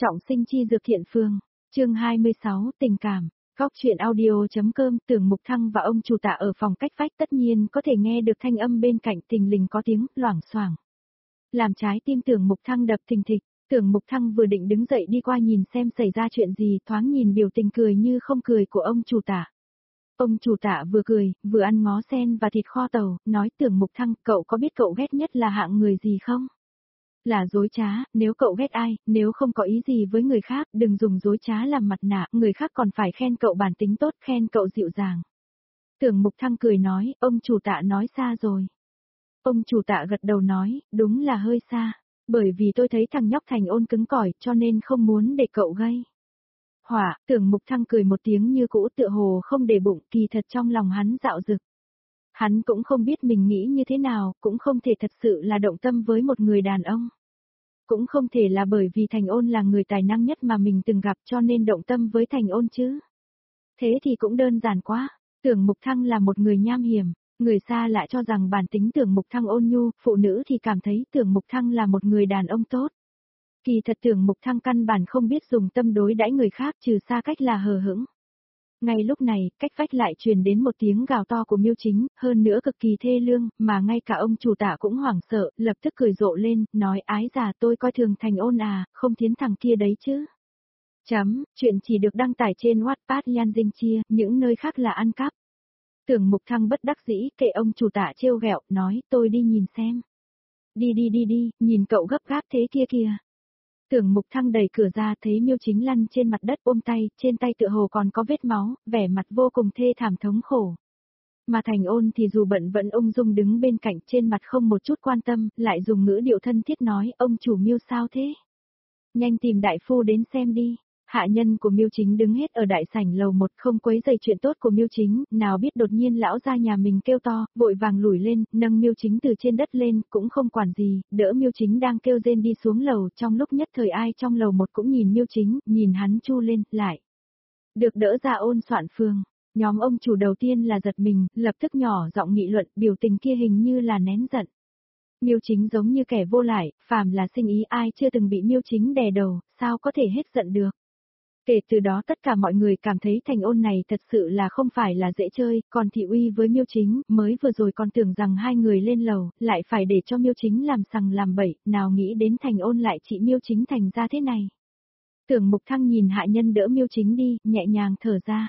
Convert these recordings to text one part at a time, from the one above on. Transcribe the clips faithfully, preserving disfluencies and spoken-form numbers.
Trọng sinh chi dược thiện phương, chương hai mươi sáu, tình cảm, góc truyện audio.com. Tưởng Mục Thăng và ông chủ tạ ở phòng cách vách tất nhiên có thể nghe được thanh âm bên cạnh, thình lình có tiếng loảng xoảng. Làm trái tim Tưởng Mục Thăng đập thình thịch, Tưởng Mục Thăng vừa định đứng dậy đi qua nhìn xem xảy ra chuyện gì, thoáng nhìn biểu tình cười như không cười của ông chủ tạ. Ông chủ tạ vừa cười, vừa ăn ngó sen và thịt kho tàu, nói Tưởng Mục Thăng, cậu có biết cậu ghét nhất là hạng người gì không? Là dối trá, nếu cậu ghét ai, nếu không có ý gì với người khác, đừng dùng dối trá làm mặt nạ, người khác còn phải khen cậu bản tính tốt, khen cậu dịu dàng. Tưởng Mục Thăng cười nói, ông chủ tạ nói xa rồi. Ông chủ tạ gật đầu nói, đúng là hơi xa, bởi vì tôi thấy thằng nhóc Thành Ôn cứng cỏi, cho nên không muốn để cậu gây hỏa. Tưởng Mục Thăng cười một tiếng như cũ, tựa hồ không để bụng, kỳ thật trong lòng hắn dạo dực. Hắn cũng không biết mình nghĩ như thế nào, cũng không thể thật sự là động tâm với một người đàn ông. Cũng không thể là bởi vì Thành Ôn là người tài năng nhất mà mình từng gặp cho nên động tâm với Thành Ôn chứ. Thế thì cũng đơn giản quá, Tưởng Mục Thăng là một người nham hiểm, người xa lại cho rằng bản tính Tưởng Mục Thăng ôn nhu, phụ nữ thì cảm thấy Tưởng Mục Thăng là một người đàn ông tốt. Kỳ thật Tưởng Mục Thăng căn bản không biết dùng tâm đối đãi người khác, trừ xa cách là hờ hững. Ngay lúc này, cách vách lại truyền đến một tiếng gào to của Miêu Chính, hơn nữa cực kỳ thê lương, mà ngay cả ông chủ tạ cũng hoảng sợ, lập tức cười rộ lên, nói ái già tôi coi thường Thành Ôn à, không thiến thằng kia đấy chứ. Chấm, chuyện chỉ được đăng tải trên Wattpad Yan Dinh Chia, những nơi khác là ăn cắp. Tưởng Mục Thăng bất đắc dĩ, kệ ông chủ tạ trêu ghẹo, nói tôi đi nhìn xem. Đi đi đi đi, nhìn cậu gấp gáp thế kia kìa. Tưởng Mục Thăng đẩy cửa ra thấy Miêu Chính lăn trên mặt đất ôm tay, trên tay tựa hồ còn có vết máu, vẻ mặt vô cùng thê thảm thống khổ. Mà Thành Ôn thì dù bận vẫn ung dung đứng bên cạnh, trên mặt không một chút quan tâm, lại dùng ngữ điệu thân thiết nói, ông chủ Miêu sao thế? Nhanh tìm đại phu đến xem đi. Hạ nhân của Miêu Chính đứng hết ở đại sảnh lầu một, không quấy rầy chuyện tốt của Miêu Chính, nào biết đột nhiên lão gia nhà mình kêu to, vội vàng lủi lên, nâng Miêu Chính từ trên đất lên, cũng không quản gì, đỡ Miêu Chính đang kêu rên đi xuống lầu, trong lúc nhất thời ai trong lầu một cũng nhìn Miêu Chính, nhìn hắn chu lên, lại. Được đỡ ra Ôn Soạn Phường, nhóm ông chủ đầu tiên là giật mình, lập tức nhỏ giọng nghị luận, biểu tình kia hình như là nén giận. Miêu Chính giống như kẻ vô lại, phàm là sinh ý ai chưa từng bị Miêu Chính đè đầu, sao có thể hết giận được. Kể từ đó tất cả mọi người cảm thấy Thành Ôn này thật sự là không phải là dễ chơi, còn thị uy với Miêu Chính, mới vừa rồi còn tưởng rằng hai người lên lầu, lại phải để cho Miêu Chính làm sằng làm bậy, nào nghĩ đến Thành Ôn lại trị Miêu Chính thành ra thế này. Tưởng Mục Thăng nhìn hạ nhân đỡ Miêu Chính đi, nhẹ nhàng thở ra.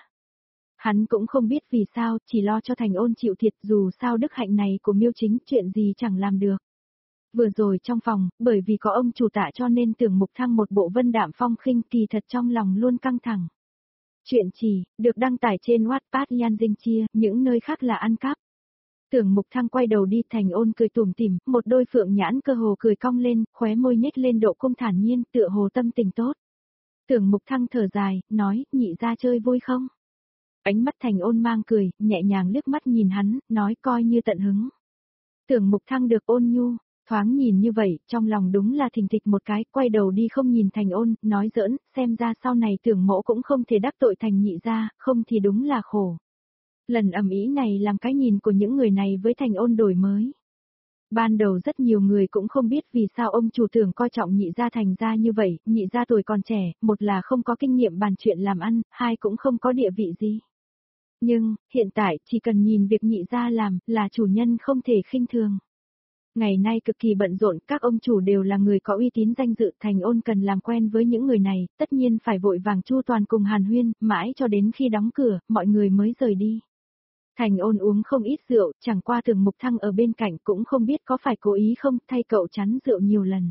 Hắn cũng không biết vì sao, chỉ lo cho Thành Ôn chịu thiệt, dù sao đức hạnh này của Miêu Chính chuyện gì chẳng làm được. Vừa rồi trong phòng, bởi vì có ông chủ tạ cho nên Tưởng Mục Thăng một bộ vân đạm phong khinh, kỳ thật trong lòng luôn căng thẳng. Chuyện chỉ, được đăng tải trên Wattpad Yan Dinh Chia, những nơi khác là ăn cắp. Tưởng Mục Thăng quay đầu đi, Thành Ôn cười tủm tỉm, một đôi phượng nhãn cơ hồ cười cong lên, khóe môi nhếch lên độ cung thản nhiên, tựa hồ tâm tình tốt. Tưởng Mục Thăng thở dài, nói, nhị ra chơi vui không? Ánh mắt Thành Ôn mang cười, nhẹ nhàng liếc mắt nhìn hắn, nói coi như tận hứng. Tưởng Mục Thăng được ôn nhu. Thoáng nhìn như vậy, trong lòng đúng là thình thịch một cái, quay đầu đi không nhìn Thành Ôn, nói giỡn, xem ra sau này Tưởng mỗ cũng không thể đắc tội Thành nhị ra, không thì đúng là khổ. Lần ầm ĩ này làm cái nhìn của những người này với Thành Ôn đổi mới. Ban đầu rất nhiều người cũng không biết vì sao ông chủ Tưởng coi trọng nhị gia Thành ra như vậy, nhị gia tuổi còn trẻ, một là không có kinh nghiệm bàn chuyện làm ăn, hai cũng không có địa vị gì. Nhưng, hiện tại, chỉ cần nhìn việc nhị gia làm, là chủ nhân không thể khinh thường. Ngày nay cực kỳ bận rộn, các ông chủ đều là người có uy tín danh dự, Thành Ôn cần làm quen với những người này, tất nhiên phải vội vàng chu toàn cùng hàn huyên, mãi cho đến khi đóng cửa, mọi người mới rời đi. Thành Ôn uống không ít rượu, chẳng qua Tưởng Mục Thăng ở bên cạnh cũng không biết có phải cố ý không, thay cậu chắn rượu nhiều lần.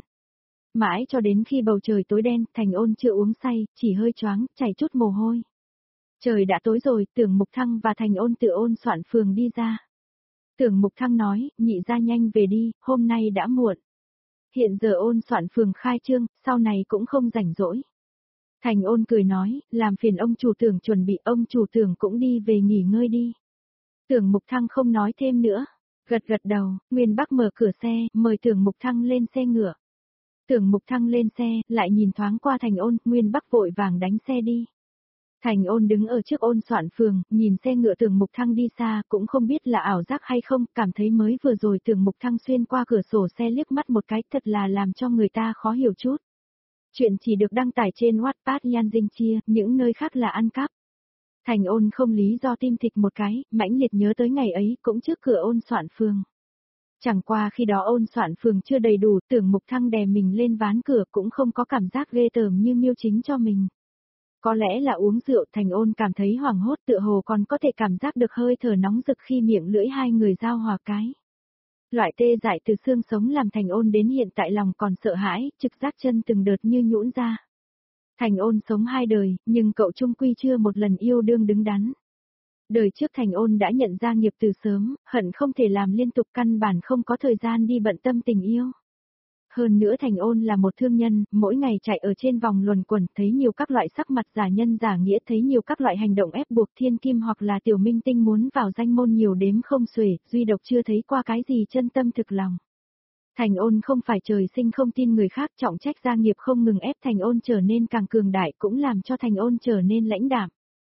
Mãi cho đến khi bầu trời tối đen, Thành Ôn chưa uống say, chỉ hơi choáng, chảy chút mồ hôi. Trời đã tối rồi, Tưởng Mục Thăng và Thành Ôn từ Ôn Soạn Phường đi ra. Tưởng Mục Thăng nói, nhị ra nhanh về đi, hôm nay đã muộn. Hiện giờ Ôn Soạn Phường khai trương, sau này cũng không rảnh rỗi. Thành Ôn cười nói, làm phiền ông chủ Tưởng chuẩn bị, ông chủ Tưởng cũng đi về nghỉ ngơi đi. Tưởng Mục Thăng không nói thêm nữa, gật gật đầu, Nguyên Bắc mở cửa xe, mời Tưởng Mục Thăng lên xe ngựa. Tưởng Mục Thăng lên xe, lại nhìn thoáng qua Thành Ôn, Nguyên Bắc vội vàng đánh xe đi. Thành Ôn đứng ở trước Ôn Soạn Phường, nhìn xe ngựa Tưởng Mục Thăng đi xa, cũng không biết là ảo giác hay không, cảm thấy mới vừa rồi Tưởng Mục Thăng xuyên qua cửa sổ xe liếc mắt một cái, thật là làm cho người ta khó hiểu chút. Chuyện chỉ được đăng tải trên Wattpad Yan Dinh Chia, những nơi khác là ăn cắp. Thành Ôn không lý do tim thịch một cái, mãnh liệt nhớ tới ngày ấy, cũng trước cửa Ôn Soạn Phường. Chẳng qua khi đó Ôn Soạn Phường chưa đầy đủ, Tưởng Mục Thăng đè mình lên ván cửa cũng không có cảm giác ghê tởm như Miêu Chính cho mình. Có lẽ là uống rượu, Thành Ôn cảm thấy hoảng hốt, tựa hồ còn có thể cảm giác được hơi thở nóng rực khi miệng lưỡi hai người giao hòa cái. Loại tê dại từ xương sống làm Thành Ôn đến hiện tại lòng còn sợ hãi, trực giác chân từng đợt như nhũn ra. Thành Ôn sống hai đời, nhưng cậu chung quy chưa một lần yêu đương đứng đắn. Đời trước Thành Ôn đã nhận ra nghiệp từ sớm, hận không thể làm liên tục, căn bản không có thời gian đi bận tâm tình yêu. Hơn nữa Thành Ôn là một thương nhân, mỗi ngày chạy ở trên vòng luẩn quẩn, thấy nhiều các loại sắc mặt giả nhân giả nghĩa, thấy nhiều các loại hành động ép buộc thiên kim hoặc là tiểu minh tinh muốn vào danh môn nhiều đếm không xuể, duy độc chưa thấy qua cái gì chân tâm thực lòng. Thành Ôn không phải trời sinh không tin người khác, trọng trách gia nghiệp không ngừng ép Thành Ôn trở nên càng cường đại, cũng làm cho Thành Ôn trở nên lãnh đạm.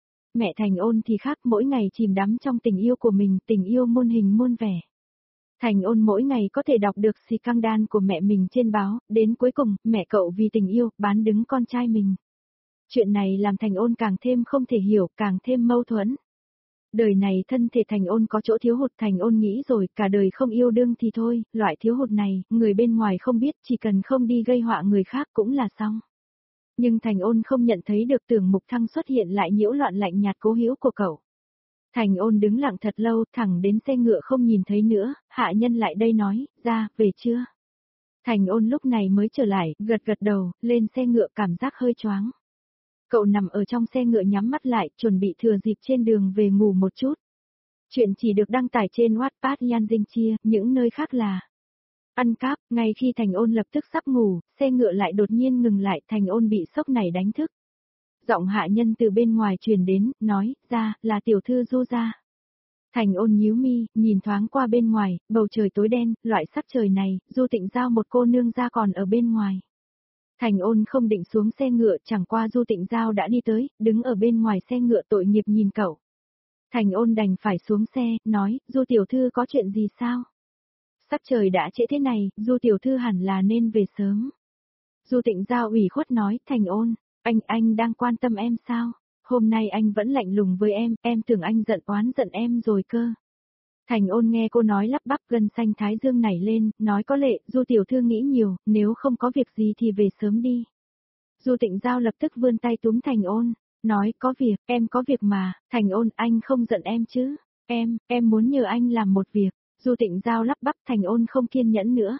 Mẹ Thành Ôn thì khác, mỗi ngày chìm đắm trong tình yêu của mình, tình yêu muôn hình muôn vẻ. Thành Ôn mỗi ngày có thể đọc được xì căng đan của mẹ mình trên báo, đến cuối cùng, mẹ cậu vì tình yêu, bán đứng con trai mình. Chuyện này làm Thành Ôn càng thêm không thể hiểu, càng thêm mâu thuẫn. Đời này thân thể Thành Ôn có chỗ thiếu hụt, Thành Ôn nghĩ rồi, cả đời không yêu đương thì thôi, loại thiếu hụt này, người bên ngoài không biết, chỉ cần không đi gây họa người khác cũng là xong. Nhưng Thành Ôn không nhận thấy được Tưởng Mục Thăng xuất hiện lại nhiễu loạn lạnh nhạt cố hữu của cậu. Thành Ôn đứng lặng thật lâu, thẳng đến xe ngựa không nhìn thấy nữa, hạ nhân lại đây nói, ra, về chưa? Thành Ôn lúc này mới trở lại, gật gật đầu, lên xe ngựa cảm giác hơi choáng. Cậu nằm ở trong xe ngựa nhắm mắt lại, chuẩn bị thừa dịp trên đường về ngủ một chút. Chuyện chỉ được đăng tải trên Wattpad Yan Dinh Chia, những nơi khác là ăn cắp. Ngay khi Thành Ôn lập tức sắp ngủ, xe ngựa lại đột nhiên ngừng lại, Thành Ôn bị sốc này đánh thức. Giọng hạ nhân từ bên ngoài truyền đến, nói, ra, là tiểu thư Du gia. Thành Ôn nhíu mi, nhìn thoáng qua bên ngoài, bầu trời tối đen, loại sắc trời này, Du Tịnh Giao một cô nương ra còn ở bên ngoài. Thành Ôn không định xuống xe ngựa, chẳng qua Du Tịnh Giao đã đi tới, đứng ở bên ngoài xe ngựa tội nghiệp nhìn cậu. Thành Ôn đành phải xuống xe, nói, Du tiểu thư có chuyện gì sao? Sắc trời đã trễ thế này, Du tiểu thư hẳn là nên về sớm. Du Tịnh Giao ủy khuất nói, Thành Ôn, anh, anh đang quan tâm em sao? Hôm nay anh vẫn lạnh lùng với em, em tưởng anh giận oán giận em rồi cơ. Thành Ôn nghe cô nói lắp bắp, gân xanh thái dương nảy lên, nói có lệ, Du tiểu thư nghĩ nhiều, nếu không có việc gì thì về sớm đi. Du Tịnh Giao lập tức vươn tay túm Thành Ôn, nói có việc, em có việc mà, Thành Ôn anh không giận em chứ, em, em muốn nhờ anh làm một việc. Du Tịnh Giao lắp bắp, Thành Ôn không kiên nhẫn nữa.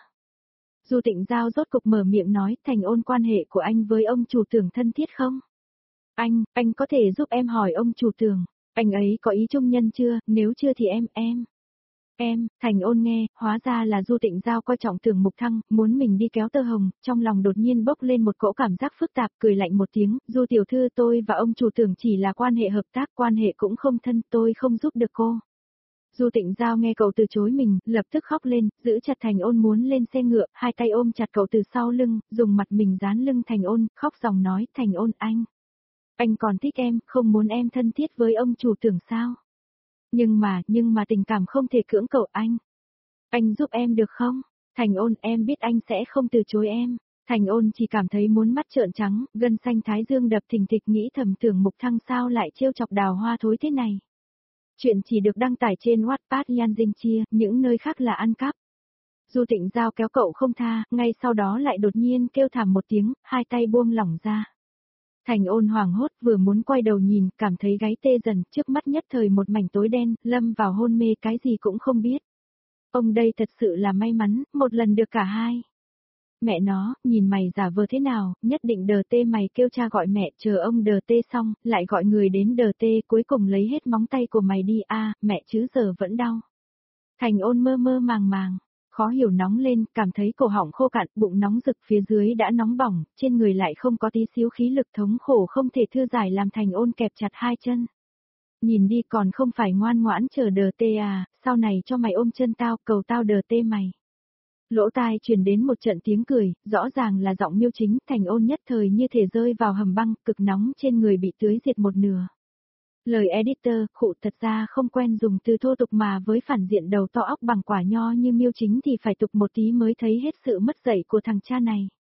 Du Tịnh Giao rốt cục mở miệng nói, Thành Ôn quan hệ của anh với ông chủ Tưởng thân thiết không? Anh, anh có thể giúp em hỏi ông chủ Tưởng, anh ấy có ý trung nhân chưa, nếu chưa thì em, em. Em, Thành Ôn nghe, hóa ra là Du Tịnh Giao coi trọng Tưởng Mục Thăng, muốn mình đi kéo tơ hồng, trong lòng đột nhiên bốc lên một cỗ cảm giác phức tạp, cười lạnh một tiếng, Du tiểu thư tôi và ông chủ Tưởng chỉ là quan hệ hợp tác, quan hệ cũng không thân, tôi không giúp được cô. Du Tịnh Giao nghe cậu từ chối mình, lập tức khóc lên, giữ chặt Thành Ôn muốn lên xe ngựa, hai tay ôm chặt cậu từ sau lưng, dùng mặt mình dán lưng Thành Ôn, khóc dòng nói, Thành Ôn anh. Anh còn thích em, không muốn em thân thiết với ông chủ Tưởng sao? Nhưng mà, nhưng mà tình cảm không thể cưỡng cầu anh. Anh giúp em được không? Thành Ôn, em biết anh sẽ không từ chối em. Thành Ôn chỉ cảm thấy muốn mắt trợn trắng, gân xanh thái dương đập thình thịch, nghĩ thầm Tưởng Mục Thăng sao lại trêu chọc đào hoa thối thế này. Chuyện chỉ được đăng tải trên Wattpad Yan Dinh Chia, những nơi khác là ăn cắp. Du Tịnh Giao kéo cậu không tha, ngay sau đó lại đột nhiên kêu thảm một tiếng, hai tay buông lỏng ra. Thành Ôn hoảng hốt, vừa muốn quay đầu nhìn, cảm thấy gáy tê dần, trước mắt nhất thời một mảnh tối đen, lâm vào hôn mê, cái gì cũng không biết. Ông đây thật sự là may mắn, một lần được cả hai. Mẹ nó, nhìn mày giả vờ thế nào, nhất định đờ tê mày kêu cha gọi mẹ, chờ ông đờ tê xong, lại gọi người đến đờ tê, cuối cùng lấy hết móng tay của mày đi a, à, mẹ chứ giờ vẫn đau. Thành Ôn mơ mơ màng màng, khó hiểu nóng lên, cảm thấy cổ họng khô cạn, bụng nóng rực, phía dưới đã nóng bỏng, trên người lại không có tí xíu khí lực, thống khổ không thể thư giải làm Thành Ôn kẹp chặt hai chân. Nhìn đi còn không phải ngoan ngoãn chờ đờ tê à, sau này cho mày ôm chân tao, cầu tao đờ tê mày. Lỗ tai truyền đến một trận tiếng cười, rõ ràng là giọng Miêu Chính, Thành Ôn nhất thời như thể rơi vào hầm băng, cực nóng trên người bị tưới diệt một nửa. Lời editor, khụ thật ra không quen dùng từ thô tục mà với phản diện đầu to óc bằng quả nho như Miêu Chính thì phải tục một tí mới thấy hết sự mất dạy của thằng cha này.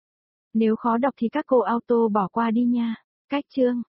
Nếu khó đọc thì các cô auto bỏ qua đi nha. Cách chương